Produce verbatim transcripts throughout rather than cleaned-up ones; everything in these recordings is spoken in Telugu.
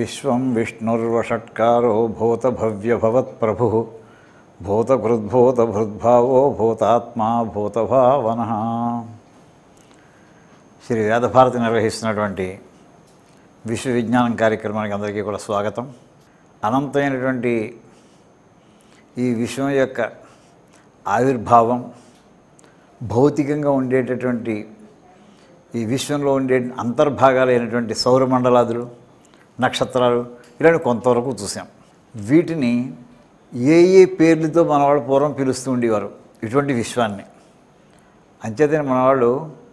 విశ్వం విష్ణుర్వషట్కారో భూతభవ్యభవత్ప్రభుః భూతకృద్భూతభృద్భావో భూతాత్మా భూతభావనః. శ్రీ వేదభారతి నిర్వహిస్తున్నటువంటి విశ్వ విజ్ఞానం కార్యక్రమానికి అందరికీ కూడా స్వాగతం. అనంతమైనటువంటి ఈ విశ్వం యొక్క ఆవిర్భావం, భౌతికంగా ఉండేటటువంటి ఈ విశ్వంలో ఉండే అంతర్భాగాలైనటువంటి సౌరమండలాదులు, నక్షత్రాలు ఇలాంటి కొంతవరకు చూసాం. వీటిని ఏ ఏ పేర్లతో మనవాళ్ళు పూర్వం పిలుస్తూ ఉండేవారు ఇటువంటి విశ్వాన్ని. అంచేతనే మనవాళ్ళు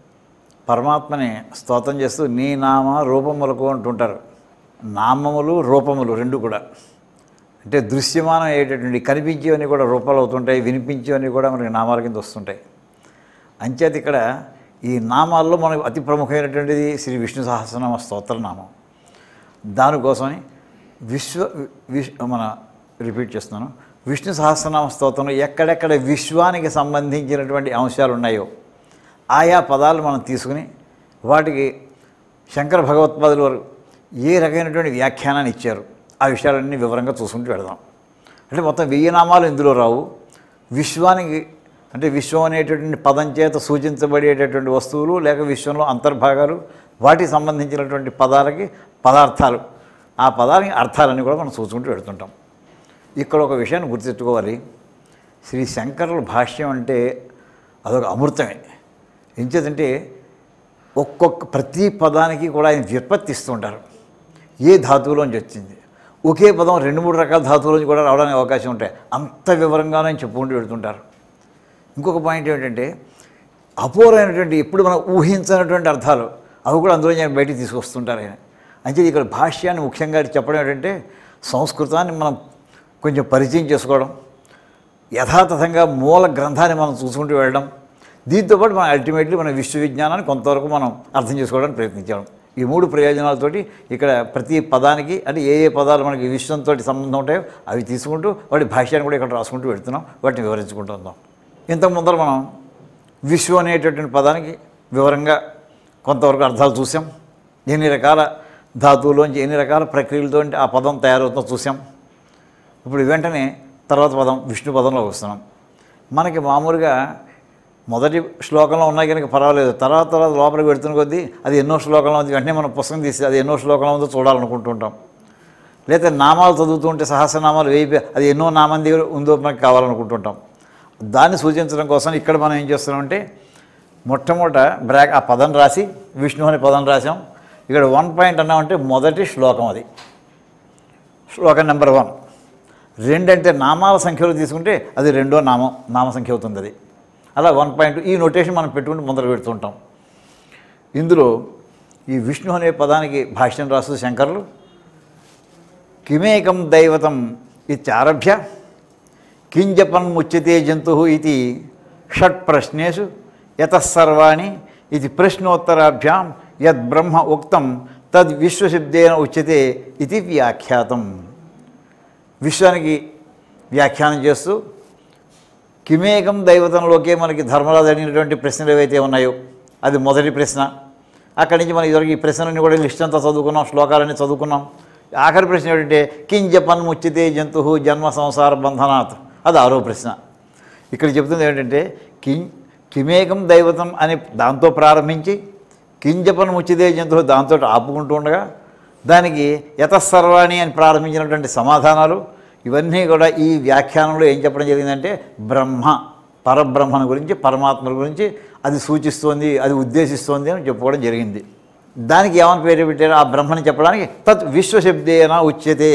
పరమాత్మని స్తోత్రం చేస్తూ నీ నామ రూపములకు అంటుంటారు. నామములు రూపములు రెండు కూడా అంటే దృశ్యమానం అయ్యేటటువంటి కనిపించేవన్నీ కూడా రూపాలు అవుతుంటాయి, వినిపించేవన్నీ కూడా మనకి నామాల కింద వస్తుంటాయి. అంచేత ఇక్కడ ఈ నామాల్లో మనకు అతి ప్రముఖమైనటువంటిది శ్రీ విష్ణు సహస్రనామ స్తోత్రనామం. దానికోసమని విశ్వ విశ్ మన రిపీట్ చేస్తున్నాను, విష్ణు సహస్రనామ స్తోత్రంలో ఎక్కడెక్కడ విశ్వానికి సంబంధించినటువంటి అంశాలు ఉన్నాయో ఆయా పదాలు మనం తీసుకుని వాటికి శంకర భగవత్పాదుల వారు ఏ రకమైనటువంటి వ్యాఖ్యానాన్ని ఇచ్చారు ఆ విషయాలన్నీ వివరంగా చూసుకుంటూ వెళదాం. అంటే మొత్తం వెయ్యి నామాలు ఇందులో రావు. విశ్వానికి అంటే విశ్వం అనేటటువంటి పదం చేత సూచించబడేటటువంటి వస్తువులు లేక విశ్వంలో అంతర్భాగాలు, వాటికి సంబంధించినటువంటి పదాలకి పదార్థాలు, ఆ పదాలకి అర్థాలన్నీ కూడా మనం చూసుకుంటూ వెళుతుంటాం. ఇక్కడ ఒక విషయాన్ని గుర్తుపెట్టుకోవాలి. శ్రీ శంకరుల భాష్యం అంటే అదొక అమృతమే. ఎంచేతంటే ఒక్కొక్క ప్రతి పదానికి కూడా ఆయన వ్యుత్పత్తి ఇస్తుంటారు. ఏ ధాతువులోంచి వచ్చింది, ఒకే పదం రెండు మూడు రకాల ధాతువులోంచి కూడా రావడానికి అవకాశం ఉంటాయి. అంత వివరంగానే చెప్పుకుంటూ వెళుతుంటారు. ఇంకొక పాయింట్ ఏమిటంటే అపూర్వమైనటువంటి ఎప్పుడు మనం ఊహించినటువంటి అర్థాలు అవి కూడా అందులో నేను బయటికి తీసుకొస్తుంటారు ఆయన. అంటే ఇక్కడ భాష్యాన్ని ముఖ్యంగా చెప్పడం ఏంటంటే సంస్కృతాన్ని మనం కొంచెం పరిచయం చేసుకోవడం, యథాతథంగా మూల గ్రంథాన్ని మనం చూసుకుంటూ వెళ్ళడం, దీంతోపాటు మనం అల్టిమేట్లీ మన విశ్వ విజ్ఞానాన్ని కొంతవరకు మనం అర్థం చేసుకోవడానికి ప్రయత్నించడం. ఈ మూడు ప్రయోజనాలతోటి ఇక్కడ ప్రతి పదానికి అంటే ఏ ఏ పదాలు మనకి విశ్వంతో సంబంధం ఉంటాయో అవి తీసుకుంటూ వాటి భాష్యాన్ని కూడా ఇక్కడ రాసుకుంటూ వెళుతున్నాం, వాటిని వివరించుకుంటూ ఉందాం. ఇంతకు ముందర మనం విశ్వం అనేటటువంటి పదానికి వివరంగా కొంతవరకు అర్థాలు చూసాం. ఎన్ని రకాల ధాతువులోంచి ఎన్ని రకాల ప్రక్రియలతో ఆ పదం తయారవుతుందో చూసాం. ఇప్పుడు వెంటనే తర్వాత పదం విష్ణు పదంలోకి వస్తున్నాం. మనకి మామూలుగా మొదటి శ్లోకంలో ఉన్నాయి కనుక పర్వాలేదు, తర్వాత తర్వాత లోపలికి పెడుతున్న కొద్దీ అది ఎన్నో శ్లోకంలో ఉంది, వెంటనే మనం పుస్తకం తీసి అది ఎన్నో శ్లోకంలో ఉందో చూడాలనుకుంటుంటాం. లేదా నామాలు చదువుతూ ఉంటే సహస్రనామాలు వేయి అది ఎన్నో నామం దగ్గర ఉందో మనకు కావాలనుకుంటుంటాం. దాన్ని సూచించడం కోసం ఇక్కడ మనం ఏం చేస్తున్నామంటే మొట్టమొదట బ్రాక్ ఆ పదం రాసి విష్ణు అనే పదం రాసాం. ఇక్కడ వన్ పాయింట్ అన్నామంటే మొదటి శ్లోకం, అది శ్లోకం నెంబర్ వన్. రెండంటే నామాల సంఖ్యలో తీసుకుంటే అది రెండో నామం నామ సంఖ్య అవుతుంది. అది అలా వన్ పాయింట్ ఈ నోటేషన్ మనం పెట్టుకుంటూ మొదలు పెడుతుంటాం. ఇందులో ఈ విష్ణు అనే పదానికి భాష్యం రాస్తూ శంకరులు కిమేకం దైవతం ఇత్యారభ్య కింజపన్ముచ్యతే జంతు ఇది షట్ ప్రశ్నేషు యతసర్వాణి ఇది ప్రశ్నోత్తరాభ్యాం యద్ బ్రహ్మ ఉక్తం తద్ విశ్వశబ్దేన ఉచ్యతే ఇది వ్యాఖ్యాతం. విశ్వానికి వ్యాఖ్యానం చేస్తూ కిమేకం దైవతంలోకే మనకి ధర్మరాజు అడిగినటువంటి ప్రశ్నలు ఏవైతే ఉన్నాయో అది మొదటి ప్రశ్న. అక్కడి నుంచి మనం ఇదివరకు ఈ ప్రశ్నలన్నీ కూడా లిస్ట్ అంతా చదువుకున్నాం, శ్లోకాలన్నీ చదువుకున్నాం. ఆఖరి ప్రశ్న ఏంటంటే కింజపన్ముచ్యతే జంతు జన్మ సంసార బంధనాత్, అది ఆరో ప్రశ్న. ఇక్కడ చెప్తుంది ఏంటంటే కిం కిమేకం దైవతం అని దాంతో ప్రారంభించి కింజపన్ముచ్యతే జంతువు దాంతో ఆపుకుంటూ ఉండగా దానికి యతసర్వాణి అని ప్రారంభించినటువంటి సమాధానాలు ఇవన్నీ కూడా ఈ వ్యాఖ్యానంలో ఏం చెప్పడం జరిగిందంటే బ్రహ్మ పరబ్రహ్మను గురించి, పరమాత్మల గురించి అది సూచిస్తోంది, అది ఉద్దేశిస్తోంది అని చెప్పుకోవడం జరిగింది. దానికి ఏమని పేరు పెట్టారో ఆ బ్రహ్మని చెప్పడానికి తత్ విశ్వశబ్దేన ఉచ్యతే.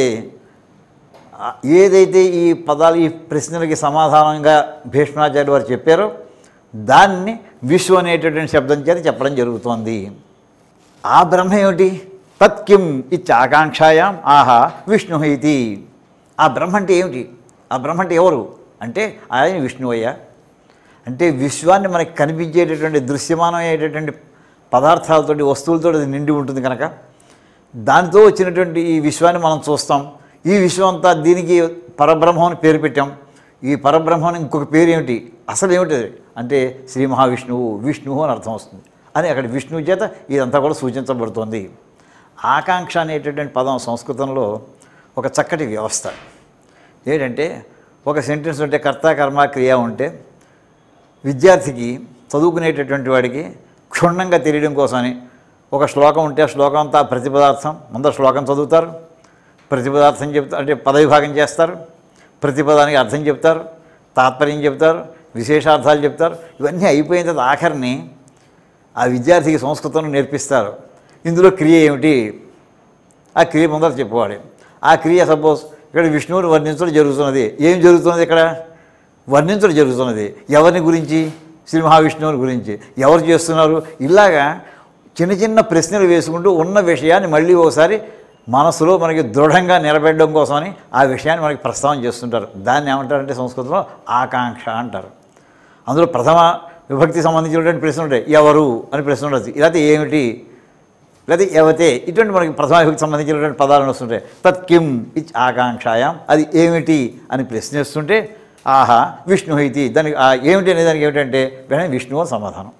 ఏదైతే ఈ పదాలు ఈ ప్రశ్నలకి సమాధానంగా భీష్మాచార్య వారు చెప్పారో దాన్ని విశ్వ అనేటటువంటి శబ్దం చేత చెప్పడం జరుగుతోంది. ఆ బ్రహ్మ ఏమిటి? తత్కిం ఇత్యాకాంక్షాయాం ఆహా విష్ణు ఇది. ఆ బ్రహ్మ అంటే ఏమిటి? ఆ బ్రహ్మ అంటే ఎవరు అంటే ఆయన విష్ణువయ్య. అంటే విశ్వాన్ని మనకి కనిపించేటటువంటి దృశ్యమానమయ్యేటటువంటి పదార్థాలతోటి వస్తువులతో అది నిండి ఉంటుంది కనుక దానితో వచ్చినటువంటి ఈ విశ్వాన్ని మనం చూస్తాం. ఈ విశ్వం అంతా దీనికి పరబ్రహ్మం అని పేరు పెట్టాం. ఈ పరబ్రహ్మం ఇంకొక పేరు ఏమిటి, అసలు ఏమిటి అంటే శ్రీ మహావిష్ణువు, విష్ణువు అని అర్థం వస్తుంది అని అక్కడ విష్ణువు చేత ఇదంతా కూడా సూచించబడుతోంది. ఆకాంక్ష అనేటటువంటి పదం సంస్కృతంలో ఒక చక్కటి వ్యవస్థ. ఏంటంటే ఒక సెంటెన్స్ ఉంటే కర్త కర్మ క్రియ ఉంటే విద్యార్థికి చదువుకునేటటువంటి వాడికి క్షుణ్ణంగా తెలియడం కోసమని ఒక శ్లోకం ఉంటే ఆ శ్లోకం అంతా ప్రతిపదార్థం, ముందర శ్లోకం చదువుతారు, ప్రతిపదార్థం చెప్తారు, అంటే పదవిభాగం చేస్తారు, ప్రతిపదానికి అర్థం చెప్తారు, తాత్పర్యం చెప్తారు, విశేషార్థాలు చెప్తారు. ఇవన్నీ అయిపోయిన తర్వాత ఆఖరిని ఆ విద్యార్థికి సంస్కృతం నేర్పిస్తారు. ఇందులో క్రియ ఏమిటి, ఆ క్రియ ముందర చెప్పుకోవాలి. ఆ క్రియ సపోజ్ ఇక్కడ విష్ణువుని వర్ణించడం జరుగుతున్నది. ఏం జరుగుతున్నది ఇక్కడ? వర్ణించడం జరుగుతున్నది. ఎవరిని గురించి? శ్రీ మహావిష్ణువుని గురించి. ఎవరు చేస్తున్నారు? ఇలాగా చిన్న చిన్న ప్రశ్నలు వేసుకుంటూ ఉన్న విషయాన్ని మళ్ళీ ఒకసారి మనసులో మనకి దృఢంగా నిలబెట్టడం కోసమని ఆ విషయాన్ని మనకి ప్రస్తావన చేస్తుంటారు. దాన్ని ఏమంటారంటే సంస్కృతంలో ఆకాంక్ష అంటారు. అందులో ప్రథమ విభక్తి సంబంధించినటువంటి ప్రశ్నలు ఉంటాయి. ఎవరు అని ప్రశ్న ఉండదు, ఇలాంటి ఏమిటి, లేదా ఎవతే, ఇటువంటి మనకి ప్రథమ విభక్తి సంబంధించినటువంటి పదాలను వస్తుంటాయి. తత్ కిం ఇచ్ ఆకాంక్షాయాం, అది ఏమిటి అని ప్రశ్నిస్తుంటే ఆహా విష్ణు ఇది, దానికి ఏమిటి అనే దానికి ఏమిటంటే వెంటనే విష్ణువు సమాధానం.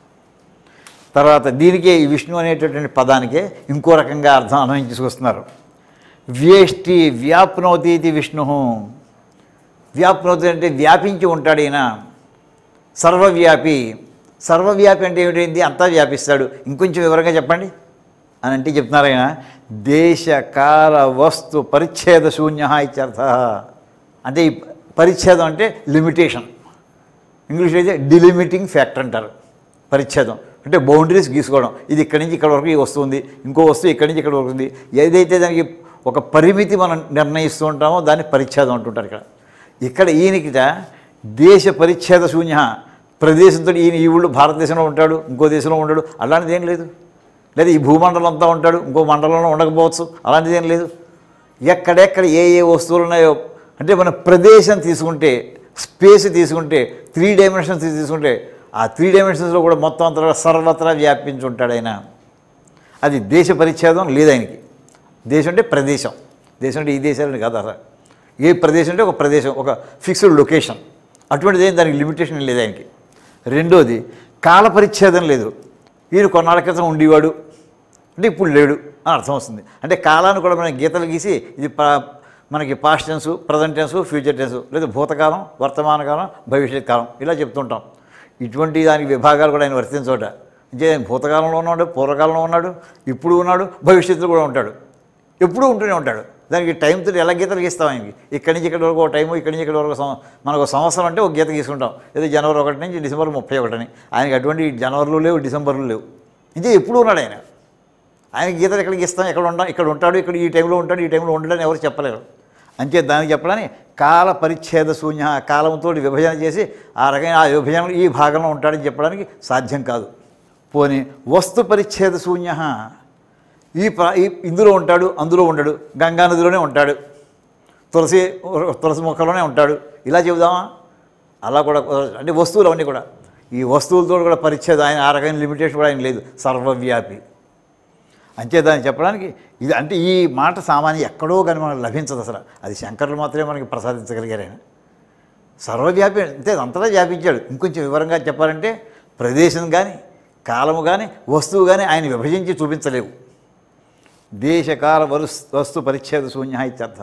తర్వాత దీనికే ఈ విష్ణు అనేటటువంటి పదానికే ఇంకో రకంగా అర్థం అన్వయించుకొస్తున్నారు. వ్యేష్టి వ్యాప్నోతి ఇది విష్ణు. వ్యాప్నోతి అంటే వ్యాపించి ఉంటాడు ఈయన, సర్వవ్యాపి. సర్వవ్యాపి అంటే ఏమిటైంది? అంతా వ్యాపిస్తాడు. ఇంకొంచెం వివరంగా చెప్పండి అని అంటే చెప్తున్నారు ఆయన, దేశ కాల వస్తు పరిచ్ఛేద శూన్య ఇత్యర్థ. అంటే ఈ పరిచ్ఛేదం అంటే లిమిటేషన్, ఇంగ్లీష్లో అయితే డిలిమిటింగ్ ఫ్యాక్టర్ అంటారు. పరిచ్ఛేదం అంటే బౌండరీస్ గీసుకోవడం. ఇది ఇక్కడి నుంచి ఇక్కడ వరకు ఈ వస్తువు ఉంది, ఇంకో వస్తువు ఇక్కడి నుంచి ఇక్కడ వరకు ఉంది. ఏదైతే దానికి ఒక పరిమితి మనం నిర్ణయిస్తూ ఉంటామో దాన్ని పరిచ్ఛేదం అంటుంటారు. ఇక్కడ ఇక్కడ ఈయనకిట దేశ పరిచ్ఛేద శూన్య, ప్రదేశంతో ఈయన ఈ ఊళ్ళో భారతదేశంలో ఉంటాడు, ఇంకో దేశంలో ఉంటాడు, అలాంటిది ఏం లేదు. లేదా ఈ భూమండలం అంతా ఉంటాడు, ఇంకో మండలంలో ఉండకపోవచ్చు, అలాంటిది ఏం లేదు. ఎక్కడెక్కడ ఏ ఏ వస్తువులు ఉన్నాయో అంటే మన ప్రదేశం తీసుకుంటే, స్పేస్ తీసుకుంటే, త్రీ డైమెన్షన్స్ తీసుకుంటే ఆ త్రీ డైమెన్షన్స్లో కూడా మొత్తం అంతా సర్వత్రా వ్యాపించి ఉంటాడు ఆయన. అది దేశ పరిచ్ఛేదం లేదు ఆయనకి. దేశం అంటే ప్రదేశం, దేశం అంటే ఈ దేశాలని కాదు. అసలు ఏ ప్రదేశం అంటే ఒక ప్రదేశం, ఒక ఫిక్స్డ్ లొకేషన్. అటువంటిది ఏం దానికి లిమిటేషన్ లేదు ఆయనకి. రెండోది కాల పరిచ్ఛేదం లేదు. ఈయన కొన్నాళ్ళ క్రితం ఉండేవాడు అంటే ఇప్పుడు లేడు అని అర్థం వస్తుంది. అంటే కాలాన్ని కూడా మనం గీతలు గీసి ఇది మనకి past tense, present tense, future tense, లేదా భూతకాలం, వర్తమాన కాలం, భవిష్యత్ కాలం ఇలా చెప్తుంటాం. ఇటువంటి దానికి విభాగాలు కూడా ఆయన వర్తించోట. అంటే భూతకాలంలో ఉన్నాడు, పూర్వకాలంలో ఉన్నాడు, ఇప్పుడు ఉన్నాడు, భవిష్యత్తులో కూడా ఉంటాడు, ఎప్పుడూ ఉంటూనే ఉంటాడు. దానికి టైంతో ఎలా గీతలు గీస్తాం ఆయనకి? ఇక్కడి నుంచి ఇక్కడి వరకు ఒక టైము, ఇక్కడి నుంచి ఇక్కడి వరకు మనకు సంవత్సరం అంటే ఒక గీత గీసుకుంటాం. ఏదో జనవరి ఒకటి నుంచి డిసెంబర్ ముప్పై ఒకటిని. ఆయనకి అటువంటి జనవరిలో లేవు, డిసెంబర్లో లేవు. ఇంకే ఎప్పుడు ఉన్నాడు ఆయన. ఆయన గీతలు ఎక్కడ గీస్తాం, ఎక్కడ ఉంటాం, ఇక్కడ ఉంటాడు, ఇక్కడ ఈ టైంలో ఉంటాడు, ఈ టైంలో ఉండడని ఎవరు చెప్పలేరు. అంతే దానికి చెప్పడానికి కాల పరిచ్ఛేద శూన్య, కాలంతో విభజన చేసి ఆ రకమైన ఆ విభజన ఈ భాగంలో ఉంటాడని చెప్పడానికి సాధ్యం కాదు. పోనీ వస్తు పరిచ్ఛేద శూన్య, ఈ ఇందులో ఉంటాడు, అందులో ఉండడు, గంగా నదిలోనే ఉంటాడు, తులసి తులసి మొక్కలోనే ఉంటాడు, ఇలా చెబుదామా? అలా కూడా అంటే వస్తువులు అవన్నీ కూడా ఈ వస్తువులతో కూడా పరిచ్ఛేదం, ఆయన ఆ రకమైన లిమిటేషన్ కూడా ఆయన లేదు, సర్వవ్యాపి. అంచేదాన్ని చెప్పడానికి ఇది అంటే ఈ మాట సామాన్య ఎక్కడో కానీ మనకు లభించదు అసలు. అది శంకరులు మాత్రమే మనకి ప్రసాదించగలిగారు. ఆయన సర్వవ్యాపి అంతే, అంతటా వ్యాపించాడు. ఇంకొంచెం వివరంగా చెప్పాలంటే ప్రదేశం కానీ కాలము కానీ వస్తువు కానీ ఆయన విభజించి చూపించలేవు. దేశకాల వరు వస్తు పరిచ్ఛేద శూన్య ఇత్యర్థ.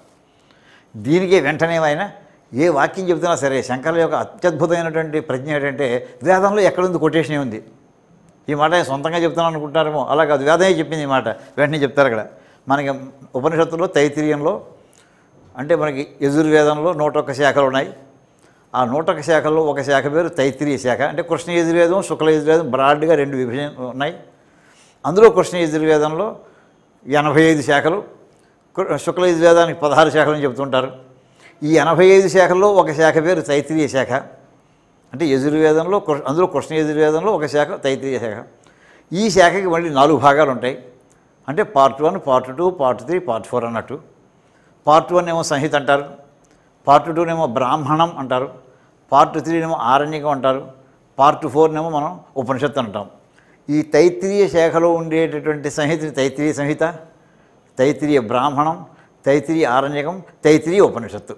దీనికే వెంటనే ఆయన ఏ వాక్యం చెబుతున్నా సరే శంకరుల యొక్క అత్యద్భుతమైనటువంటి ప్రజ్ఞ ఏంటంటే వేదంలో ఎక్కడుంది కొటేషన్ ఉంది. ఈ మాట ఆయన సొంతంగా చెప్తున్నాను అనుకుంటారేమో, అలా కాదు, వేదమే చెప్పింది ఈ మాట. వెంటనే చెప్తారు అక్కడ మనకి ఉపనిషత్తులో తైత్తిరీయంలో అంటే మనకి యజుర్వేదంలో నూట ఒక్క శాఖలు ఉన్నాయి. ఆ నూట ఒక్క శాఖల్లో ఒక శాఖ పేరు తైత్తిరీయ శాఖ. అంటే కృష్ణ యజుర్వేదం, శుక్ల యజుర్వేదం బ్రాడ్గా రెండు విభజన ఉన్నాయి. అందులో కృష్ణ యజుర్వేదంలో ఎనభై ఐదు శాఖలు, శుక్ల యజుర్వేదానికి పదహారు శాఖలని చెబుతుంటారు. ఈ ఎనభై ఐదు శాఖల్లో ఒక శాఖ పేరు తైత్తిరీయ శాఖ. అంటే యజుర్వేదంలో అందులో కృష్ణ యజుర్వేదంలో ఒక శాఖ తైత్తిరీయ శాఖ. ఈ శాఖకి మళ్ళీ నాలుగు భాగాలు ఉంటాయి. అంటే part one, part two, part three, part four అన్నట్టు. పార్ట్ వన్ ఏమో సంహిత అంటారు, పార్ట్ టూనేమో బ్రాహ్మణం అంటారు, పార్ట్ త్రీనేమో ఆరణ్యకం అంటారు, పార్ట్ ఫోర్నేమో మనం ఉపనిషత్తు అంటాం. ఈ తైత్తిరీయ శాఖలో ఉండేటటువంటి సంహిత తైత్తిరీయ సంహిత, తైత్తిరీయ బ్రాహ్మణం, తైత్తిరీయ ఆరణ్యకం, తైత్తిరీయ ఉపనిషత్తు.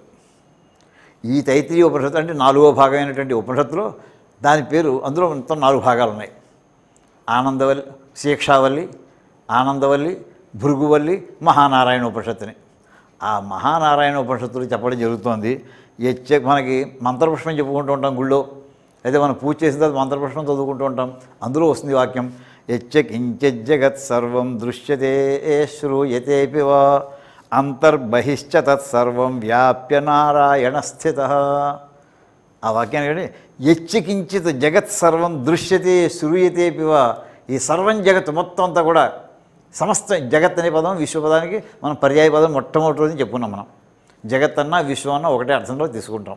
ఈ తైత్తిరీయ ఉపనిషత్తు అంటే నాలుగో భాగమైనటువంటి ఉపనిషత్తులో దాని పేరు, అందులో మొత్తం నాలుగు భాగాలు ఉన్నాయి. ఆనందవల్లి, శిక్షావల్లి, ఆనందవల్లి, భృగువల్లి మహానారాయణ ఉపనిషత్తుని. ఆ మహానారాయణ ఉపనిషత్తులు చెప్పడం జరుగుతోంది. యచ్చ మనకి మంత్రపుష్పం చెప్పుకుంటూ ఉంటాం గుళ్ళో, అయితే మనం పూజ చేసిన తర్వాత మంత్రపుష్పం చదువుకుంటూ ఉంటాం. అందులో వస్తుంది వాక్యం, యచ్చ కించిజ్జగత్ సర్వం దృశ్యతే శ్రూయతేపి వా అంతర్బహిశ్చ తత్సర్వం వ్యాప్య నారాయణ స్థిత. ఆ వాక్యాన్ని కంటే యచ్చ కించిత్ జగత్ సర్వం దృశ్యతే శ్రూయతేపి వా, ఈ సర్వం జగత్ మొత్తం అంతా కూడా, సమస్త జగత్ అనే పదం విశ్వపదానికి మనం పర్యాయ పదం మొట్టమొదటి చెప్పుకున్నాం. మనం జగత్ అన్నా విశ్వం అన్నా ఒకటే అర్థంలో తీసుకుంటాం.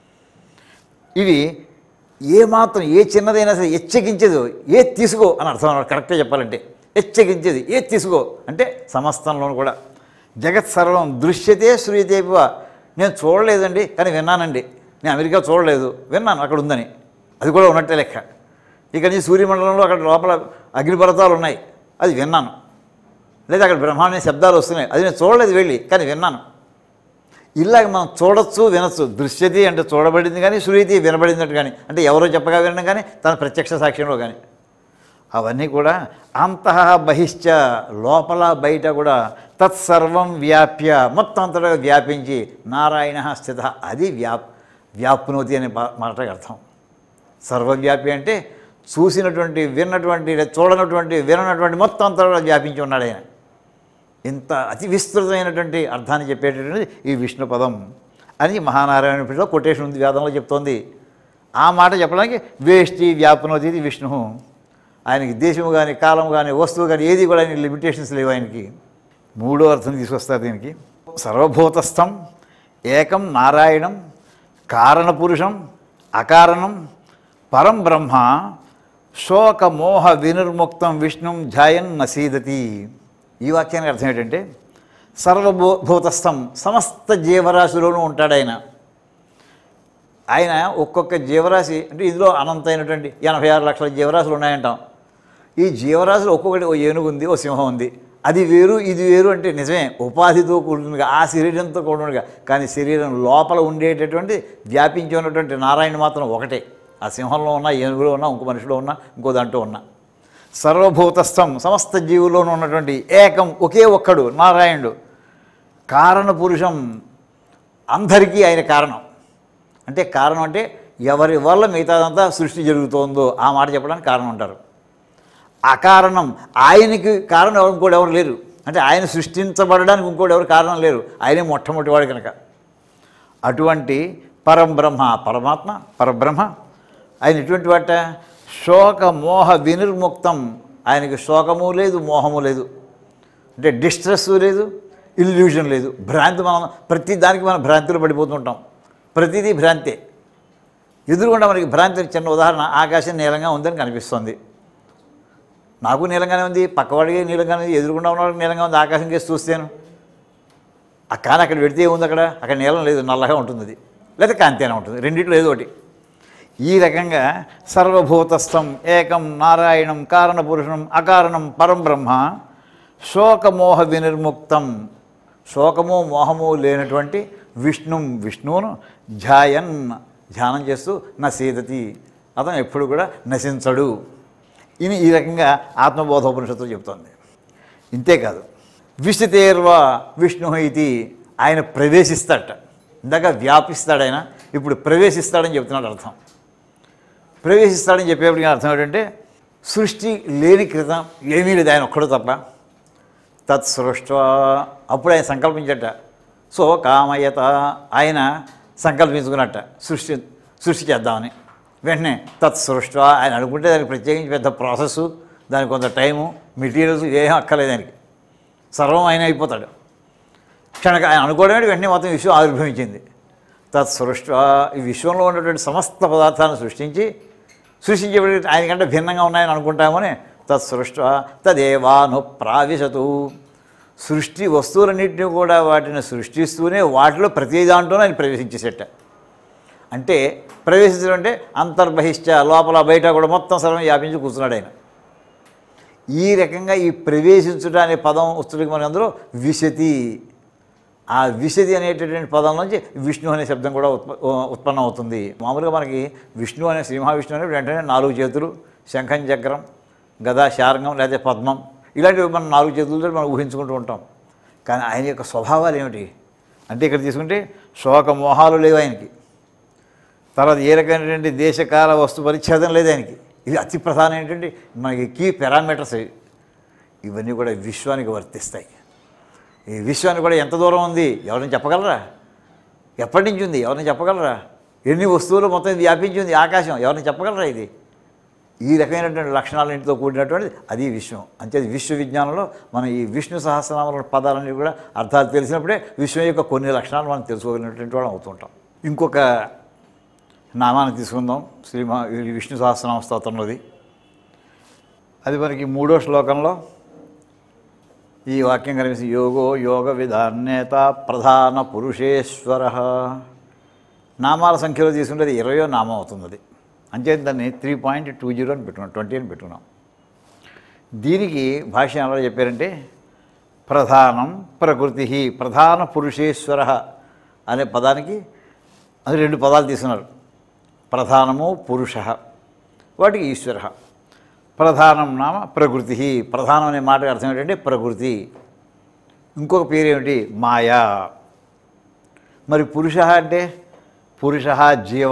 ఇవి ఏమాత్రం ఏ చిన్నదైనా సరే హెచ్చగించేది ఏది తీసుకో అని అర్థం అన్నమాట. కరెక్ట్గా చెప్పాలంటే హెచ్చగించేది ఏది తీసుకో అంటే సమస్తంలో కూడా జగత్ సర్వం దృశ్యతే శ్రూయతేపివ. నేను చూడలేదండి కానీ విన్నానండి. నేను అమెరికా చూడలేదు, విన్నాను అక్కడ ఉందని, అది కూడా ఉన్నట్టే లెక్క. ఇక్కడ నుంచి సూర్యమండలంలో అక్కడ లోపల అగ్నిపర్వతాలు ఉన్నాయి, అది విన్నాను. లేదా అక్కడ బ్రహ్మాండ శబ్దాలు వస్తున్నాయి, అది నేను చూడలేదు వెళ్ళి కానీ విన్నాను. ఇలాగ మనం చూడొచ్చు వినొచ్చు. దృశ్యతి అంటే చూడబడింది కానీ, శ్రూయతి వినబడినట్టు కానీ, అంటే ఎవరో చెప్పగా వినడం కానీ, తన ప్రత్యక్ష సాక్ష్యంలో కానీ, అవన్నీ కూడా అంతః బహిశ్చ లోపల బయట కూడా తత్సర్వం వ్యాప్య మొత్తం అంతటా వ్యాపించి నారాయణ స్థిత, అది వ్యాప్ వ్యాప్నోతి అనే మాటకి అర్థం. సర్వవ్యాపి అంటే చూసినటువంటి, విన్నటువంటి, చూడనటువంటి, విననటువంటి మొత్తం అంతటా వ్యాపించి ఉన్నాడు ఆయన. ఇంత అతి విస్తృతమైనటువంటి అర్థాన్ని చెప్పేటటువంటిది ఈ విష్ణు పదం అని మహానారాయణ ఉపనిషత్తులో కొటేషన్ ఉంది, వేదంలో చెప్తోంది. ఆ మాట చెప్పడానికి వేష్టి వ్యాపనోతి ఇది విష్ణు. ఆయనకి దేశము కానీ, కాలం కానీ, వస్తువు కానీ ఏది కూడా ఆయన లిమిటేషన్స్ లేవు ఆయనకి. మూడో అర్థం తీసుకొస్తారు దీనికి. సర్వభూతస్థం ఏకం నారాయణం కారణపురుషం అకారణం పరం బ్రహ్మ శోకమోహ వినిర్ముక్తం విష్ణుం ధ్యాయన్ నసీదతి. ఈ వాక్యానికి అర్థం ఏంటంటే సర్వభూ భూతస్థం సమస్త జీవరాశిలోనూ ఉంటాడు ఆయన. ఆయన ఒక్కొక్క జీవరాశి అంటే ఇందులో అనంతమైనటువంటి ఎనభై ఆరు లక్షల జీవరాశులు ఉన్నాయంటాం. ఈ జీవరాశులు ఒక్కొక్కటి ఓ ఏనుగు ఉంది, ఓ సింహం ఉంది, అది వేరు ఇది వేరు అంటే నిజమే, ఉపాధితో కూడునుగా ఆ శరీరంతో కూడునుగా, కానీ శరీరం లోపల ఉండేటటువంటి వ్యాపించి ఉన్నటువంటి నారాయణ మాత్రం ఒకటే. ఆ సింహంలో ఉన్న, ఏనుగులో ఉన్న, ఇంకో మనిషిలో ఉన్న, ఇంకో దాంట్లో ఉన్న సర్వభూతస్థం సమస్త జీవుల్లోనూ ఉన్నటువంటి ఏకం ఒకే ఒక్కడు నారాయణుడు. కారణ పురుషం అందరికీ ఆయన కారణం. అంటే కారణం అంటే ఎవరి వల్ల మిగతాదంతా సృష్టి జరుగుతోందో ఆ మాట చెప్పడానికి కారణం అంటారు. అకారణం ఆయనకి కారణం ఎవరు ఇంకోటి ఎవరు లేరు, అంటే ఆయన సృష్టించబడడానికి ఇంకోటి ఎవరు కారణం లేరు, ఆయనే మొట్టమొదటివాడు కనుక. అటువంటి పరంబ్రహ్మ పరమాత్మ పరబ్రహ్మ ఆయన ఎటువంటి వాట శోక మోహ వినిర్ముక్తం. ఆయనకి శోకము లేదు, మోహము లేదు, అంటే డిస్ట్రెస్ లేదు, ఇల్యూషన్ లేదు, భ్రాంతి. మనం ప్రతి దానికి మనం భ్రాంతిలో పడిపోతుంటాం, ప్రతిదీ భ్రాంతే. ఎదురుకుండా మనకి భ్రాంతి చిన్న ఉదాహరణ, ఆకాశం నీలంగా ఉందని కనిపిస్తుంది. నాకు నీలంగానే ఉంది, పక్కవాడికి నీలంగానే ఉంది, ఎదురుకుండా ఉన్నవాడికి నీలంగా ఉంది, ఆకాశం కేసి చూస్తాను. ఆ కానీ అక్కడ పెడితే ఏముంది, అక్కడ అక్కడ నీలం లేదు, నల్లగా ఉంటుంది, అది లేదా కాంతిగానే ఉంటుంది, రెండిట్లో ఏదో ఒకటి. ఈ రకంగా సర్వభూతస్థం ఏకం నారాయణం కారణపురుషం అకారణం పరం బ్రహ్మ శోకమోహ వినిర్ముక్తం. శోకము మోహము లేనటువంటి విష్ణుం విష్ణువును ధ్యాయన్ ధ్యానం చేస్తూ నసీదతి, అతను ఎప్పుడు కూడా నశించడు. ఇది ఈ రకంగా ఆత్మబోధోపనిషత్తు చెబుతోంది. ఇంతేకాదు విశితేర్వా విష్ణు ఇది, ఆయన ప్రవేశిస్తాడట. ఇందాక వ్యాపిస్తాడు ఆయన, ఇప్పుడు ప్రవేశిస్తాడని చెప్తున్నాడు అర్థం. ప్రవేశిస్తాడని చెప్పేప్పటికీ అర్థం ఏంటంటే సృష్టి లేని క్రితం ఏమీ లేదు, ఆయన ఒక్కడు తప్ప. తత్ సృష్ట, అప్పుడు ఆయన సంకల్పించట. సో కామయత, ఆయన సంకల్పించుకున్నట్ట సృష్టి సృష్టి చేద్దామని. వెంటనే తత్ సృష్ట, ఆయన అనుకుంటే దానికి ప్రత్యేకించి పెద్ద ప్రాసెస్, దానికి కొంత టైము, మెటీరియల్స్ ఏం అక్కర్లేదు ఆయనకి, సర్వం ఆయన అయిపోతాడు. క్షణక ఆయన అనుకోవడమే వెంటనే మొత్తం విశ్వం ఆవిర్భవించింది. తత్ సృష్ట, ఈ విశ్వంలో ఉన్నటువంటి సమస్త పదార్థాలను సృష్టించి సృష్టించేటువంటి ఆయనకంటే భిన్నంగా ఉన్నాయని అనుకుంటామని తత్ సృష్ట తదేవాను ప్రావిశతు. సృష్టి వస్తువులన్నింటినీ కూడా వాటిని సృష్టిస్తూనే వాటిలో ప్రతి దాంట్లోనే ఆయన ప్రవేశించేసేట. అంటే ప్రవేశించడం అంటే అంతర్బహిష్ట, లోపల బయట కూడా మొత్తం సర్వం వ్యాపించి కూర్చున్నాడు ఆయన. ఈ రకంగా ఈ ప్రవేశించుట అనే పదం వస్తుంది మనకి అందులో విశతి. ఆ విశతి అనేటటువంటి పదం నుంచి విష్ణు అనే శబ్దం కూడా ఉత్ప ఉత్పన్నం అవుతుంది. మామూలుగా మనకి విష్ణు అనే శ్రీ మహావిష్ణు అనే వెంటనే నాలుగు చేతులు, శంఖం చక్రం, గదా శార్ంగం లేదా పద్మం ఇలాంటివి మనం నాలుగు చేతులతో మనం ఊహించుకుంటూ ఉంటాం. కానీ ఆయన యొక్క స్వభావాలు ఏమిటి అంటే ఇక్కడ తీసుకుంటే శోక మోహాలు లేవు ఆయనకి. తర్వాత ఏ రకమైనటువంటి దేశకాల వస్తు పరిచ్ఛేదం లేదు ఆయనకి. ఇది అతి ప్రధానమైనటువంటి మనకి కీ పారామీటర్స్. ఇవన్నీ కూడా విశ్వానికి వర్తిస్తాయి. ఈ విశ్వానికి కూడా ఎంత దూరం ఉంది ఎవరిని చెప్పగలరా? ఎప్పటి నుంచి ఉంది ఎవరిని చెప్పగలరా? ఎన్ని వస్తువులు మొత్తం వ్యాపించి ఉంది ఆకాశం ఎవరిని చెప్పగలరా? ఇది ఈ రకమైనటువంటి లక్షణాలన్నింటితో కూడినటువంటిది అది విశ్వం. అంతే విశ్వ విజ్ఞానంలో మనం ఈ విష్ణు సహస్రనామ పదాలన్నీ కూడా అర్థాలు తెలిసినప్పుడే విశ్వం యొక్క కొన్ని లక్షణాలు మనం తెలుసుకోగలిగినటువంటి వాళ్ళం అవుతుంటాం. ఇంకొక నామాన్ని తీసుకుందాం. శ్రీ విష్ణు సహస్రనామ స్తోత్రంలోది. అది మనకి మూడో శ్లోకంలో ఈ వాక్యం కనిపిస్తుంది. యోగో యోగ విధాన్నేత ప్రధాన పురుషేశ్వర. నామాల సంఖ్యలో తీసుకుంటే అది ఇరవయో నామం అవుతుంది. అది అంతే దాన్ని త్రీ పాయింట్ టూ జీరో అని పెట్టుకున్నాం, ట్వంటీ అని పెట్టుకున్నాం. దీనికి భాష్యం ఎలా చెప్పారంటే ప్రధానం ప్రకృతి ప్రధాన పురుషేశ్వర అనే పదానికి అది రెండు పదాలు తీసుకున్నారు. ప్రధానము పురుష, వాటికి ఈశ్వర. ప్రధానం నామ ప్రకృతి. ప్రధానం అనే మాటకి అర్థం ఏంటంటే ప్రకృతి. ఇంకొక పేరు ఏమిటి? మాయా. మరి పురుష అంటే పురుష జీవ.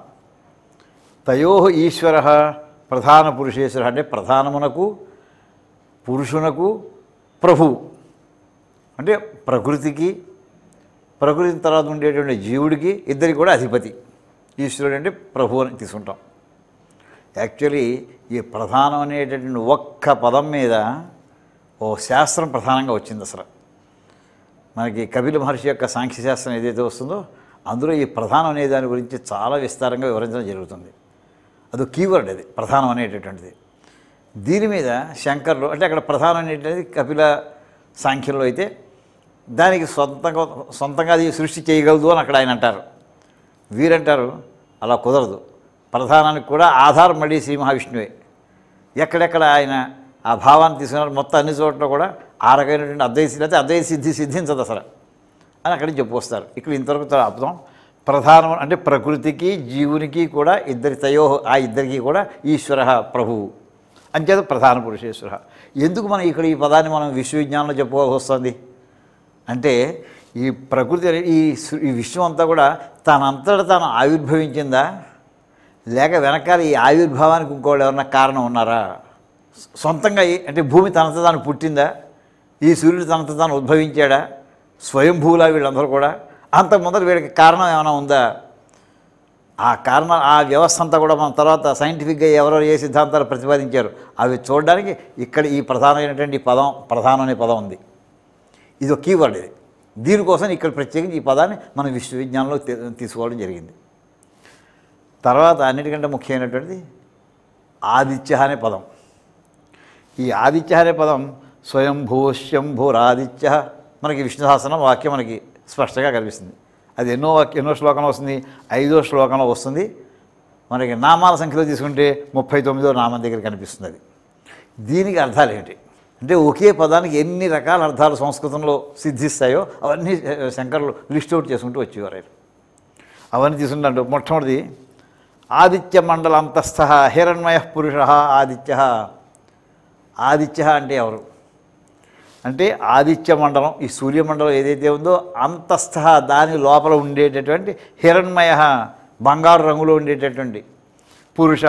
తయో ఈశ్వర ప్రధాన పురుషేశ్వర అంటే ప్రధానమునకు పురుషునకు ప్రభు అంటే ప్రకృతికి ప్రకృతి తర్వాత ఉండేటువంటి జీవుడికి ఇద్దరికి కూడా అధిపతి. ఈశ్వరుడు అంటే ప్రభు అని తీసుకుంటాం. యాక్చువల్లీ ఈ ప్రధానం అనేటటువంటి ఒక్క పదం మీద ఓ శాస్త్రం ప్రధానంగా వచ్చింది. అసలు మనకి కపిల మహర్షి యొక్క సాంఖ్యశాస్త్రం ఏదైతే వస్తుందో అందులో ఈ ప్రధానం అనే దాని గురించి చాలా విస్తారంగా వివరించడం జరుగుతుంది. అది కీవర్డ్, అది ప్రధానం అనేటటువంటిది. దీని మీద శంకర్లు అంటే అక్కడ ప్రధానం అనేటువంటిది కపిల సాంఖ్యంలో అయితే దానికి సొంతంగా సొంతంగా అది సృష్టి చేయగలదు అని అక్కడ ఆయన అంటారు. వీరంటారు అలా కుదరదు. ప్రధానానికి కూడా ఆధారం మళ్ళీ శ్రీ మహావిష్ణువే. ఎక్కడెక్కడ ఆయన ఆ భావాన్ని తీసుకున్నారు మొత్తం అన్ని చోట్ల కూడా ఆ రకమైనటువంటి అద్వైత సిద్ధి అయితే అద్వైత సిద్ధి సిద్ధించదు అసలు అని అక్కడికి చెప్పుకొస్తారు. ఇక్కడ ఇంతవరకు అర్థం ప్రధానం అంటే ప్రకృతికి జీవునికి కూడా ఇద్దరి తయో ఆ ఇద్దరికి కూడా ఈశ్వర ప్రభువు అంచేత ప్రధాన పురుషేశ్వర. ఎందుకు మనం ఇక్కడ ఈ పదాన్ని మనం విశ్వవిజ్ఞానంలో చెప్పుకోవాల్సి వస్తుంది అంటే ఈ ప్రకృతి ఈ ఈ విశ్వం అంతా కూడా తనంతట తాను ఆవిర్భవించిందా లేక వెనకాల ఈ ఆవిర్భావానికి ఇంకోళ్ళు ఎవరన్నా కారణం ఉన్నారా? సొంతంగా అంటే భూమి తనంత తాను పుట్టిందా? ఈ సూర్యుడు తనంత తాను ఉద్భవించాడా? స్వయంభూలా వీళ్ళందరూ కూడా అంత ముందర వీళ్ళకి కారణం ఏమైనా ఉందా? ఆ కారణం ఆ వ్యవస్థ అంతా కూడా మనం తర్వాత సైంటిఫిక్గా ఎవరెవరు ఏ సిద్ధాంతాలు ప్రతిపాదించారు అవి చూడడానికి ఇక్కడ ఈ ప్రధానమైనటువంటి పదం ప్రధానం అనే పదం ఉంది. ఇది ఒక కీవర్డ్. ఇది దీనికోసం ఇక్కడ ప్రత్యేకించి ఈ పదాన్ని మనం విశ్వవిజ్ఞానంలో తీసుకోవడం జరిగింది. తర్వాత అన్నిటికంటే ముఖ్యమైనటువంటిది ఆదిత్య అనే పదం. ఈ ఆదిత్య అనే పదం స్వయంభూ శంభురాదిత్య మనకి విష్ణు సహస్రనామ వాక్యం మనకి స్పష్టంగా కనిపిస్తుంది. అది ఎన్నో వాక్యం ఎన్నో శ్లోకంలో వస్తుంది, ఐదో శ్లోకంలో వస్తుంది. మనకి నామాల సంఖ్యలో తీసుకుంటే ముప్పై తొమ్మిదో నామం దగ్గర కనిపిస్తుంది. అది దీనికి అర్థాలు ఏమిటి అంటే ఒకే పదానికి ఎన్ని రకాల అర్థాలు సంస్కృతంలో సిద్ధిస్తాయో అవన్నీ శంకరులు లిస్ట్ అవుట్ చేసుకుంటూ వచ్చేవారు. అవన్నీ తీసుకుంటూ మొట్టమొదటిది ఆదిత్య మండల అంతస్థ హిరణ్మయ పురుష ఆదిత్య. ఆదిత్య అంటే ఎవరు అంటే ఆదిత్య మండలం ఈ సూర్యమండలం ఏదైతే ఉందో అంతస్థ దాని లోపల ఉండేటటువంటి హిరణ్మయ బంగారు రంగులో ఉండేటటువంటి పురుష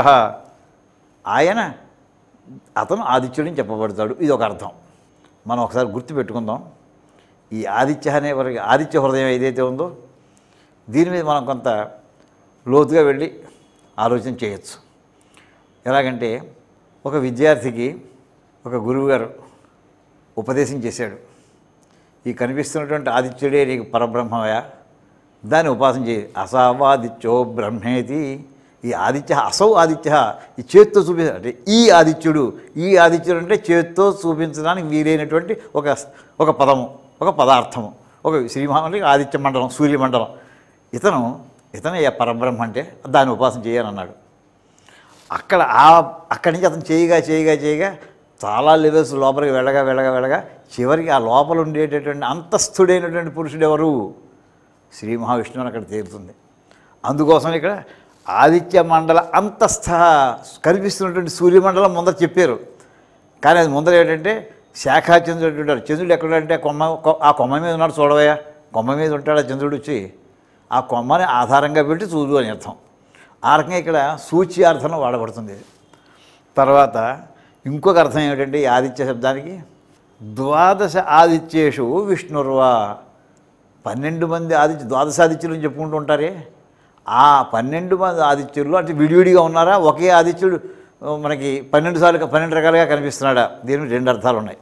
ఆయన అతను ఆదిత్యుడిని చెప్పబడతాడు. ఇది ఒక అర్థం. మనం ఒకసారి గుర్తుపెట్టుకుందాం. ఈ ఆదిత్య అనే వరకు ఆదిత్య హృదయం ఏదైతే ఉందో దీని మీద మనం కొంత లోతుగా వెళ్ళి ఆలోచన చేయొచ్చు. ఎలాగంటే ఒక విద్యార్థికి ఒక గురువుగారు ఉపదేశం చేశాడు. ఈ కనిపిస్తున్నటువంటి ఆదిత్యుడే నీకు పరబ్రహ్మయా, దాన్ని ఉపాసన చేయి. అసావాదిత్యో బ్రహ్మేతి. ఈ ఆదిత్య అసౌ ఆదిత్య ఈ చేత్తో చూపి అంటే ఈ ఆదిత్యుడు ఈ ఆదిత్యుడు అంటే చేత్తో చూపించడానికి వీలైనటువంటి ఒక ఒక పదము ఒక పదార్థము ఒక శ్రీమహానుడి ఆదిత్య మండలం సూర్యమండలం. ఇతను ఇతను పరబ్రహ్మ అంటే దాన్ని ఉపాసన చేయాలన్నాడు. అక్కడ ఆ అక్కడి నుంచి అతను చేయగా చేయగా చేయగా చాలా లెవెల్స్ లోపలికి వెళ్ళగా వెళ్ళగా వెళ్ళగా చివరికి ఆ లోపల ఉండేటటువంటి అంతస్థుడైనటువంటి పురుషుడు ఎవరు? శ్రీ మహావిష్ణువు అని అక్కడ తేలుతుంది. అందుకోసం ఇక్కడ ఆదిత్య మండల అంతస్థ కనిపిస్తున్నటువంటి సూర్యమండలం ముందర చెప్పారు. కానీ అది ముందర ఏంటంటే శాఖా చంద్రుడు ఉంటాడు. చంద్రుడు ఎక్కడంటే కొమ్మ ఆ కొమ్మ మీద ఉన్నాడు చూడవయ్యా, కొమ్మ మీద ఉంటాడు ఆ చంద్రుడు వచ్చి, ఆ కొమ్మని ఆధారంగా పెట్టి చూడు అని అర్థం. ఆ రకంగా ఇక్కడ సూచి అర్థంలో వాడబడుతుంది. తర్వాత ఇంకొక అర్థం ఏమిటంటే ఈ ఆదిత్య శబ్దానికి, ద్వాదశ ఆదిత్యేషు విష్ణుర్వా, పన్నెండు మంది ఆదిత్య ద్వాదశ ఆదిత్యులు అని చెప్పుకుంటూ ఉంటారే, ఆ పన్నెండు మంది ఆదిత్యుల్లో అంటే విడివిడిగా ఉన్నారా, ఒకే ఆదిత్యుడు మనకి పన్నెండు సార్లు పన్నెండు రకాలుగా కనిపిస్తున్నాడా? దీనికి రెండు అర్థాలు ఉన్నాయి.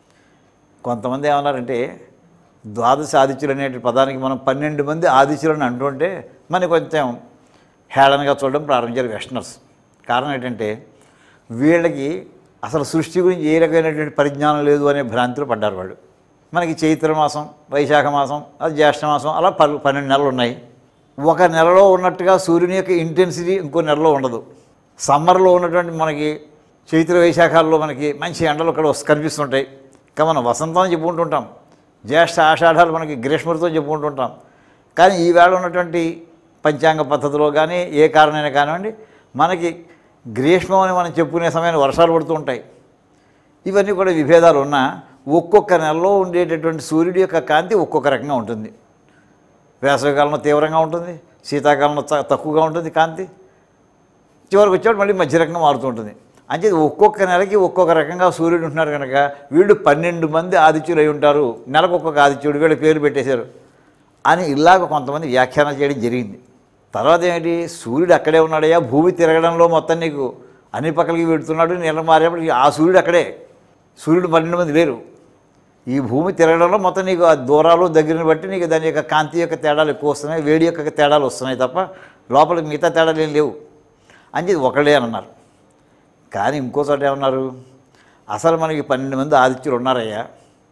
కొంతమంది ఏమన్నారంటే ద్వాదశ ఆదిత్యులు అనే పదానికి మనం పన్నెండు మంది ఆదిత్యులను అంటుంటే మనకి కొంచెం హేళనగా చూడడం ప్రారంభించారు వెస్టర్నర్స్. కారణం ఏంటంటే వీళ్ళకి అసలు సృష్టి గురించి ఏ రకమైనటువంటి పరిజ్ఞానం లేదు అనే భ్రాంతిలో పడ్డారు వాళ్ళు. మనకి చైత్ర మాసం, వైశాఖ మాసం, అది జ్యేష్ఠ మాసం, అలా ప పన్నెండు నెలలు ఉన్నాయి. ఒక నెలలో ఉన్నట్టుగా సూర్యుని యొక్క ఇంటెన్సిటీ ఇంకో నెలలో ఉండదు. సమ్మర్లో ఉన్నటువంటి మనకి చైత్ర వైశాఖాల్లో మనకి మంచి ఎండలు ఇక్కడ కనిపిస్తుంటాయి. ఇంకా మనం వసంతం చెప్పుకుంటుంటాం, జ్యేష్ఠ ఆషాఢాలు మనకి గ్రీష్మతో చెప్పుకుంటుంటాం. కానీ ఈవేళ ఉన్నటువంటి పంచాంగ పద్ధతిలో కానీ ఏ కారణమైనా కానివ్వండి మనకి గ్రీష్మం అని మనం చెప్పుకునే సమయాన్ని వర్షాలు పడుతూ ఉంటాయి. ఇవన్నీ కూడా విభేదాలు ఉన్నా ఒక్కొక్క నెలలో ఉండేటటువంటి సూర్యుడి యొక్క కాంతి ఒక్కొక్క రకంగా ఉంటుంది. వేసవికాలంలో తీవ్రంగా ఉంటుంది, శీతాకాలంలో తక్కువగా ఉంటుంది కాంతి, చివరికి వచ్చేవాడు మళ్ళీ మధ్య రకంగా మారుతూ ఉంటుంది. అంటే ఒక్కొక్క నెలకి ఒక్కొక్క రకంగా సూర్యుడు ఉంటున్నారు కనుక వీళ్ళు పన్నెండు మంది ఆదిత్యులు అయి ఉంటారు, నెలకు ఒక్కొక్క ఆదిత్యుడు వీళ్ళ పేరు పెట్టేశారు అని ఇలాగ కొంతమంది వ్యాఖ్యానం చేయడం జరిగింది. తర్వాత ఏమిటి, సూర్యుడు అక్కడే ఉన్నాడయ్యా, భూమి తిరగడంలో మొత్తం నీకు అన్ని పక్కలకి పెడుతున్నాడు, నీళ్ళ మారేపటికి ఆ సూర్యుడు అక్కడే, సూర్యుడు పన్నెండు మంది లేరు. ఈ భూమి తిరగడంలో మొత్తం నీకు ఆ దూరాలు దగ్గరని బట్టి నీకు దాని యొక్క కాంతి యొక్క తేడాలు ఎక్కువ వస్తున్నాయి, వేడి యొక్క తేడాలు వస్తున్నాయి తప్ప లోపల మిగతా తేడాలు ఏం లేవు అని చెప్పి ఒకళ్ళే అని అన్నారు. కానీ ఇంకో చోట ఏమన్నారు, అసలు మనకి పన్నెండు మంది ఆదిత్యులు ఉన్నారయ్యా,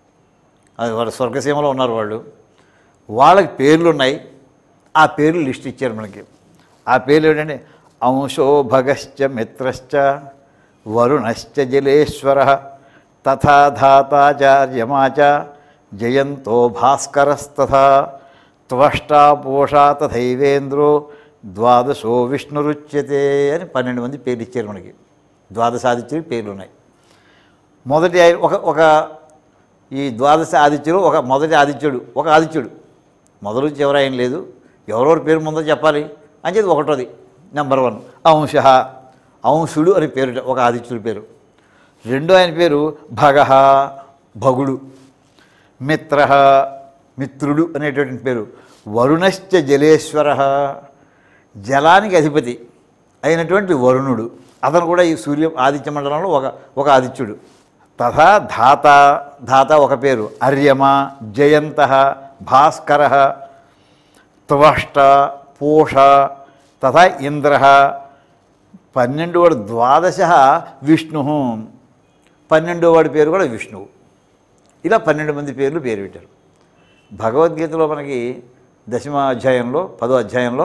అది వాళ్ళు స్వర్గసీమలో ఉన్నారు, వాళ్ళు వాళ్ళకి పేర్లు ఉన్నాయి, ఆ పేర్లు లిస్ట్ ఇచ్చారు మనకి. ఆ పేర్లు ఏంటంటే అంశో భగశ్చ మిత్రశ్చ వరుణశ్చ జలేశ్వర తథా ధాతాచార్యమాచ జయంతో భాస్కరస్తథా త్వష్టా పోషా తథైవేంద్రో ద్వాదశో విష్ణురుచ్యతే అని పన్నెండు మంది పేర్లు ఇచ్చారు మనకి. ద్వాదశ ఆదిత్యులు పేర్లు ఉన్నాయి. మొదటి ఒక ఒక ఈ ద్వాదశ ఆదిత్యులు ఒక మొదటి ఆదిత్యుడు ఒక ఆదిత్యుడు మొదలు చివర ఏం లేదు, ఎవరెవరి పేరు ముందో చెప్పాలి అని చెప్పి ఒకటోది నెంబర్ వన్ అంశ, అంశుడు అని పేరు ఒక ఆదిత్యుడి పేరు. రెండో ఆయన పేరు భగ, భగుడు. మిత్ర, మిత్రుడు అనేటువంటి పేరు. వరుణశ్చ జలేశ్వర, జలానికి అధిపతి అయినటువంటి వరుణుడు, అతను కూడా ఈ సూర్య ఆదిత్య మండలంలో ఒక ఒక ఆదిత్యుడు. తథా ధాత, ధాత ఒక పేరు. అర్యమ, జయంత, భాస్కర, త్వష్ట, పోష, తథా ఇంద్ర. పన్నెండు వాడు ద్వాదశ విష్ణు, పన్నెండో వాడి పేరు కూడా విష్ణువు. ఇలా పన్నెండు మంది పేర్లు పేరు పెట్టారు. భగవద్గీతలో మనకి దశమ అధ్యాయంలో పదో అధ్యాయంలో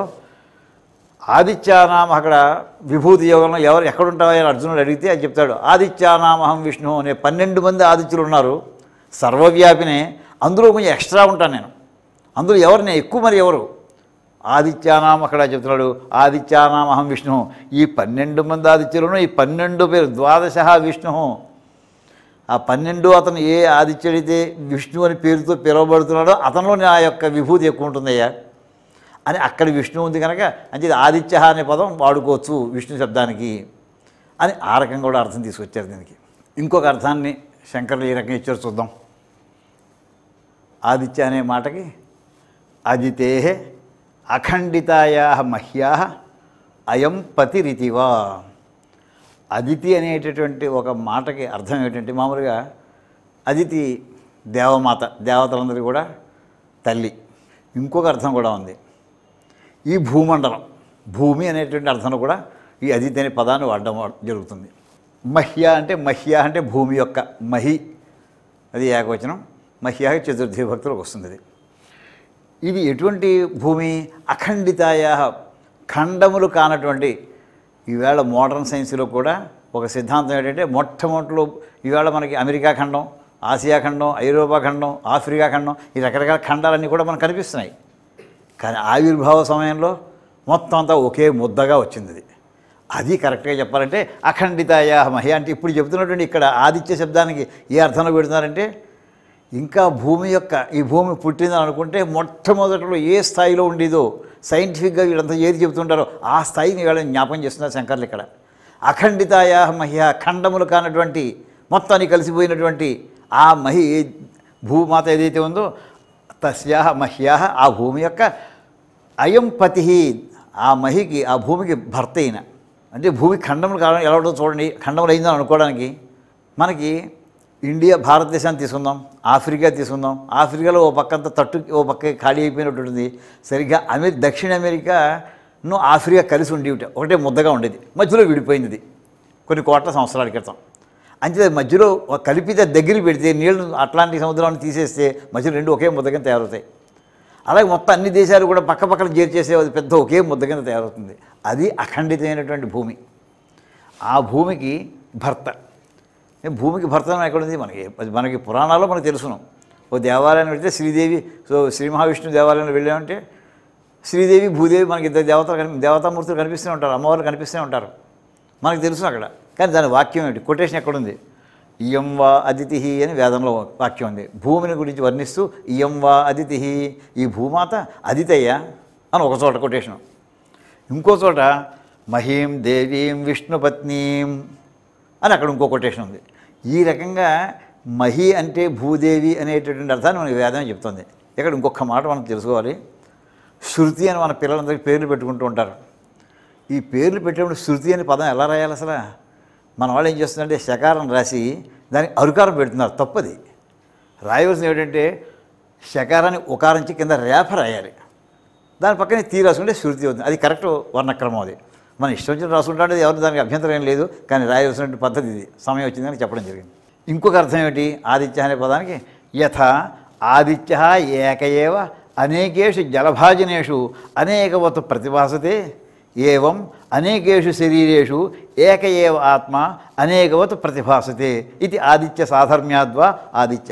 ఆదిత్యానామ, అక్కడ విభూతి యోగంలో ఎవరు ఎక్కడుంటావో అని అర్జునుడు అడిగితే అది చెప్తాడు, ఆదిత్యానామహం విష్ణు అనే పన్నెండు మంది ఆదిత్యులు ఉన్నారు, సర్వవ్యాపినే, అందులో కొంచెం ఎక్స్ట్రా ఉంటాను నేను, అందులో ఎవరిని ఎక్కువ మరి ఎవరు ఆదిత్యానామ అక్కడ చెప్తున్నాడు, ఆదిత్యానామహం విష్ణు. ఈ పన్నెండు మంది ఆదిత్యులను ఈ పన్నెండు పేరు ద్వాదశ విష్ణు, ఆ పన్నెండు అతను ఏ ఆదిత్యుడైతే విష్ణు అని పేరుతో పిలువబడుతున్నాడో అతనిలో నా యొక్క విభూతి ఎక్కువ ఉంటుందయ్యా అని అక్కడ విష్ణు ఉంది కనుక అంటే ఆదిత్య అనే పదం వాడుకోవచ్చు విష్ణు శబ్దానికి అని ఆ రకంగా కూడా అర్థం తీసుకొచ్చారు దీనికి. ఇంకొక అర్థాన్ని శంకరులు ఈ రకంగా ఇచ్చారు చూద్దాం. ఆదిత్య అనే మాటకి అదితే అఖండితాయా మహ్యా అయం పతిరితివా. అదితి అనేటటువంటి ఒక మాటకి అర్థం ఏమిటంటే మామూలుగా అదితి దేవమాత, దేవతలందరికీ కూడా తల్లి. ఇంకొక అర్థం కూడా ఉంది, ఈ భూమండలం, భూమి అనేటువంటి అర్థంలో కూడా ఈ అదితి అనే పదాన్ని వాడడం జరుగుతుంది. మహ్య అంటే మహ్య అంటే భూమి యొక్క, మహి అది ఏకవచనం, మహ్య చతుర్థి భక్తులకు వస్తుంది. అది ఇది ఎటువంటి భూమి, అఖండితాయ, ఖండములు కానటువంటి. ఈవేళ మోడర్న్ సైన్స్లో కూడా ఒక సిద్ధాంతం ఏంటంటే మొట్టమొదటిలో ఈవేళ మనకి అమెరికా ఖండం, ఆసియా ఖండం, ఐరోపా ఖండం, ఆఫ్రికా ఖండం, ఈ రకరకాల ఖండాలన్నీ కూడా మనకు కనిపిస్తున్నాయి. కానీ ఆవిర్భావ సమయంలో మొత్తం అంతా ఒకే ముద్దగా వచ్చింది. అది అది కరెక్ట్గా చెప్పాలంటే అఖండితాయా మహి అంటే ఇప్పుడు చెబుతున్నటువంటి ఇక్కడ ఆదిత్య శబ్దానికి ఏ అర్థంలో పెడుతున్నారంటే ఇంకా భూమి యొక్క ఈ భూమి పుట్టిందని అనుకుంటే మొట్టమొదటిలో ఏ స్థాయిలో ఉండేదో సైంటిఫిక్గా వీళ్ళంతా ఏది చెబుతుంటారో ఆ స్థాయిని వీళ్ళని జ్ఞాపకం చేస్తున్నారు శంకర్లు ఇక్కడ. అఖండితాయా మహ్య ఖండములు కానటువంటి మొత్తాన్ని కలిసిపోయినటువంటి ఆ మహి భూమాత ఏదైతే ఉందో తస్యా మహ్యా ఆ భూమి యొక్క అయం పతి ఆ మహికి ఆ భూమికి భర్త అయిన అంటే భూమి ఖండములు కావడం ఎలా ఉంటుందో చూడండి. ఖండములు అయిందని అనుకోవడానికి మనకి ఇండియా భారతదేశాన్ని తీసుకుందాం, ఆఫ్రికా తీసుకుందాం. ఆఫ్రికాలో ఓ పక్కంతా తట్టు ఓ పక్క ఖాళీ అయిపోయినట్టు ఉంటుంది. సరిగ్గా అమెరి దక్షిణ అమెరికాను ఆఫ్రికా కలిసి ఉండి ఒకటే ముద్దగా ఉండేది, మధ్యలో విడిపోయింది కొన్ని కోట్ల సంవత్సరాల క్రితం. అంతే మధ్యలో కలిపితే దగ్గర పెడితే నీళ్లు అట్లాంటిక్ సముద్రాన్ని తీసేస్తే మధ్యలో రెండు ఒకే ముద్ద కింద తయారవుతాయి. అలాగే మొత్తం అన్ని దేశాలు కూడా పక్క పక్కన చేర్చేసే అది పెద్ద ఒకే ముద్ద కింద తయారవుతుంది. అది అఖండితమైనటువంటి భూమి. ఆ భూమికి భర్త. భూమికి భర్త ఎక్కడుంది మనకి మనకి పురాణాల్లో మనకు తెలుసును. ఓ దేవాలయం వెళితే శ్రీదేవి, సో శ్రీ మహావిష్ణు దేవాలయంలో వెళ్ళామంటే శ్రీదేవి భూదేవి మనకి ఇద్దరు దేవతలు కనిపి దేవతామూర్తులు కనిపిస్తూనే ఉంటారు, అమ్మవారు కనిపిస్తూనే ఉంటారు, మనకు తెలుసు అక్కడ. కానీ దాని వాక్యం ఏమిటి, కొటేషన్ ఎక్కడుంది? ఇయం వా అదితి అని వేదంలో వాక్యం ఉంది. భూమిని గురించి వర్ణిస్తూ ఇయం వా అదితి, ఈ భూమాత అదితయ్య అని ఒక చోట కొటేషను. ఇంకో చోట మహీం దేవీం విష్ణుపత్నీం అని అక్కడ ఇంకో కొటేషన్ ఉంది. ఈ రకంగా మహి అంటే భూదేవి అనేటటువంటి అర్థాన్ని మనకి వేదమే చెప్తుంది. ఇక్కడ ఇంకొక మాట మనం తెలుసుకోవాలి. శృతి అని మన పిల్లలందరికీ పేర్లు పెట్టుకుంటూ ఉంటారు. ఈ పేర్లు పెట్టేప్పుడు శృతి అనే పదం ఎలా రాయాలి అసలు? మన వాళ్ళు ఏం చేస్తున్నారంటే శకారం రాసి దానికి అరుకారం పెడుతున్నారు. తప్పది. రాయవలసింది ఏమిటంటే శకారాన్ని ఉకారించి కింద రేఫ రాయాలి, దాని పక్కనే తీ రాసుకుంటే శృతి అవుతుంది. అది కరెక్ట్ వర్ణక్రమం. అది మన ఇష్టం వచ్చిన రాసుకుంటాడు, ఎవరు దానికి అభ్యంతరం ఏం లేదు. కానీ రాయవలసిన పద్ధతి ఇది. సమయం వచ్చిందని చెప్పడం జరిగింది. ఇంకొక అర్థం ఏమిటి ఆదిత్య అనే పదానికి? యథ ఆదిత్య ఏకయేవ అనేకేషు జలభాజనేషు అనేకవత్ ప్రతిభాసతే ఏవం అనేకేషు శరీరేషు ఏక ఏవ ఆత్మ అనేకవత్ ప్రతిభాసతే ఇది ఆదిత్య సాధర్మ్యాద్వా ఆదిత్య.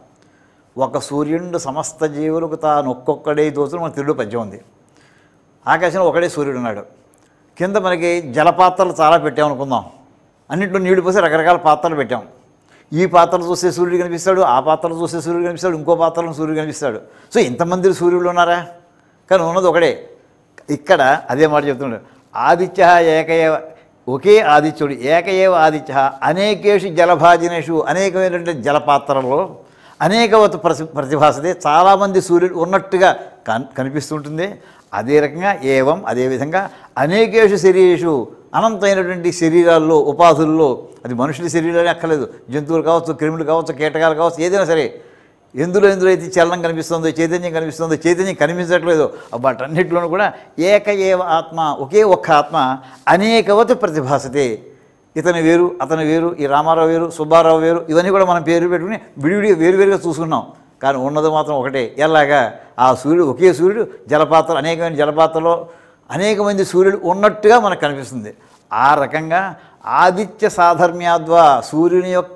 ఒక సూర్యుడు సమస్త జీవులకు తాను ఒక్కొక్కడే దోచులు మన తిరుడు పద్యం ఉంది. ఆకాశంలో ఒకడే సూర్యుడు ఉన్నాడు. కింద మనకి జలపాత్రలు చాలా పెట్టామనుకుందాం. అన్నింటిలో నీళ్లు పోసి రకరకాల పాత్రలు పెట్టాం. ఈ పాత్రలు చూస్తే సూర్యుడు కనిపిస్తాడు, ఆ పాత్రలు చూస్తే సూర్యుడు కనిపిస్తాడు, ఇంకో పాత్రలో సూర్యుడు కనిపిస్తాడు. సో ఇంతమంది సూర్యుడు ఉన్నారా? కానీ ఉన్నది ఒకడే. ఇక్కడ అదే మాట చెప్తున్నాడు. ఆదిత్య ఏకయేవ, ఒకే ఆదిత్యుడు, ఏకయేవ ఆదిత్య అనేకేషు జలభాజనేషు అనేకమైనటువంటి జలపాత్రలో అనేకవత్ ప్రతి ప్రతిభాసతే చాలామంది సూర్యుడు ఉన్నట్టుగా కన్ కనిపిస్తుంటుంది. అదే రకంగా ఏవం అదేవిధంగా అనేకేషు శరీరేషు అనంతమైనటువంటి శరీరాల్లో ఉపాధుల్లో, అది మనుషుల శరీరాలే అక్కర్లేదు, జంతువులు కావచ్చు, క్రిములు కావచ్చు, కీటకాలు కావచ్చు, ఏదైనా సరే ఎందులో ఎందులో అయితే చలనం కనిపిస్తుందో, చైతన్యం కనిపిస్తుందో, చైతన్యం కనిపించట్లేదో వాటన్నిటిలోనూ కూడా ఏక ఏవ ఆత్మ, ఒకే ఒక్క ఆత్మ అనేకవత్ ప్రతిభాసతే. ఇతను వేరు, అతను వేరు, ఈ రామారావు వేరు, సుబ్బారావు వేరు, ఇవన్నీ కూడా మనం పేరు పెట్టుకుని విడివిడి వేరువేరుగా చూసుకున్నాం. కానీ ఉన్నది మాత్రం ఒకటే. ఎలాగా ఆ సూర్యుడు, ఒకే సూర్యుడు జలపాత్రలు, అనేకమైన జలపాత్రలో అనేక మంది సూర్యుడు ఉన్నట్టుగా మనకు కనిపిస్తుంది. ఆ రకంగా ఆదిత్య సాధర్మ్యాద్వా సూర్యుని యొక్క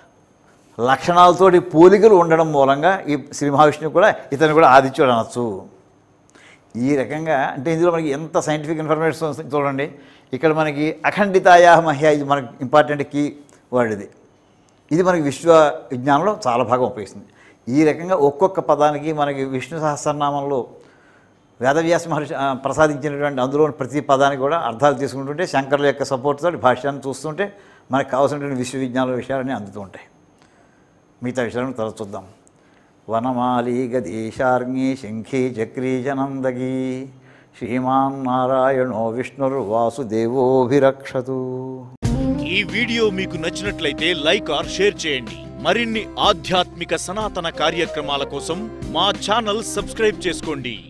లక్షణాలతోటి పోలికలు ఉండడం మూలంగా ఈ శ్రీ మహావిష్ణువు కూడా ఇతను కూడా ఆదిత్యుడు అనొచ్చు. ఈ రకంగా అంటే ఇందులో మనకి ఎంత సైంటిఫిక్ ఇన్ఫర్మేషన్ చూడండి. ఇక్కడ మనకి అఖండితాయా మహ్య, ఇది మనకి ఇంపార్టెంట్ కీ వర్డ్. ఇది ఇది మనకి విశ్వ విజ్ఞానంలో చాలా బాగా ఉపయోగిస్తుంది. ఈ రకంగా ఒక్కొక్క పదానికి మనకి విష్ణు సహస్రనామంలో వేదవ్యాస మహర్షి ప్రసాదించినటువంటి అందులో ప్రతి పదానికి కూడా అర్థాలు తీసుకుంటుంటే శంకరుల యొక్క సపోర్ట్ తోటి భాష్యాన్ని చూస్తుంటే మనకు కావాల్సినటువంటి విశ్వ విజ్ఞాన విషయాలన్నీ అందుతూ ఉంటాయి. మిగతా విషయాలను తర్వాత చూద్దాం. వనమాలి గదీశార్ంగి శంఖీ చక్రీ జనందగీ శ్రీమాన్ నారాయణో విష్ణుర్ వాసుదేవోభిరక్షతు. ఈ వీడియో మీకు నచ్చినట్లయితే లైక్ ఆర్ షేర్ చేయండి. మరిన్ని ఆధ్యాత్మిక సనాతన కార్యక్రమాల కోసం మా ఛానల్ సబ్స్క్రైబ్ చేసుకోండి.